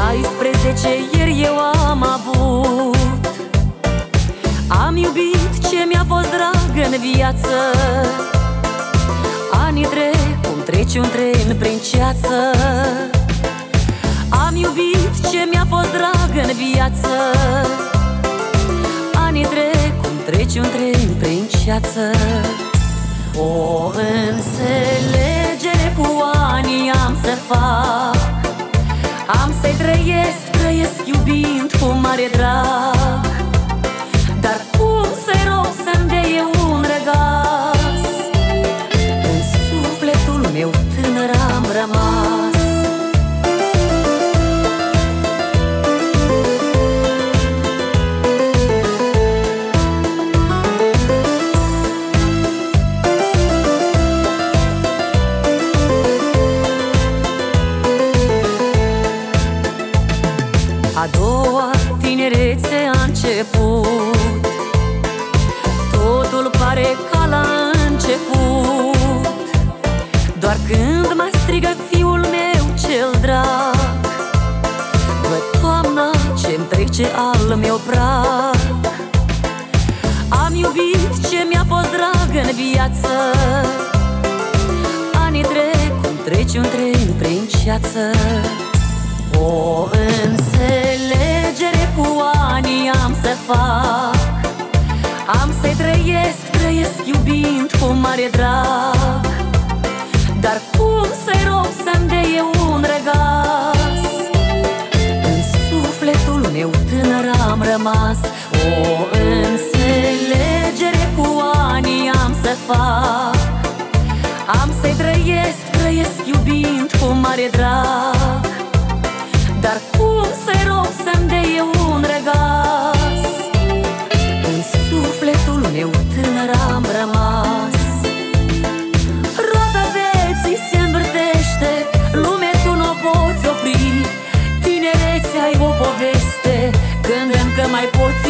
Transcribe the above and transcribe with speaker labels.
Speaker 1: 14 ieri eu am avut. Am iubit ce mi-a fost drag în viață. Anii trec cum trece un tren prin ceață. Am iubit ce mi-a fost drag în viață. Anii trec cum trece un tren prin ceață. O înțelegere cu anii am să fac. Am să-i trăiesc iubind cu mare drag. Dar cum să-i rog să-mi dea un răgaz? În sufletul meu tânăr am rămas. A doua tinerețe a început. Totul pare ca la început. Doar când mă strigă fiul meu cel drag, văd toamna ce-mi trece al meu prag. Am iubit ce mi-a fost drag în viață. Anii trec cum trece un tren prin ceață. O înțelegere cu anii am să fac. Am să-i trăiesc iubind cu mare drag. Dar cum să-i rog să-mi dea un răgaz? În sufletul meu tânăr am rămas. O înțelegere cu anii am să fac. Am să-i trăiesc iubind cu mare drag. Dar cum să-i rog să-mi dea un răgaz? În sufletul meu tânăr am rămas. Roata vieții se învârtește, lume tu n-o poți opri. Tinerețea ai o poveste, când încă mai poți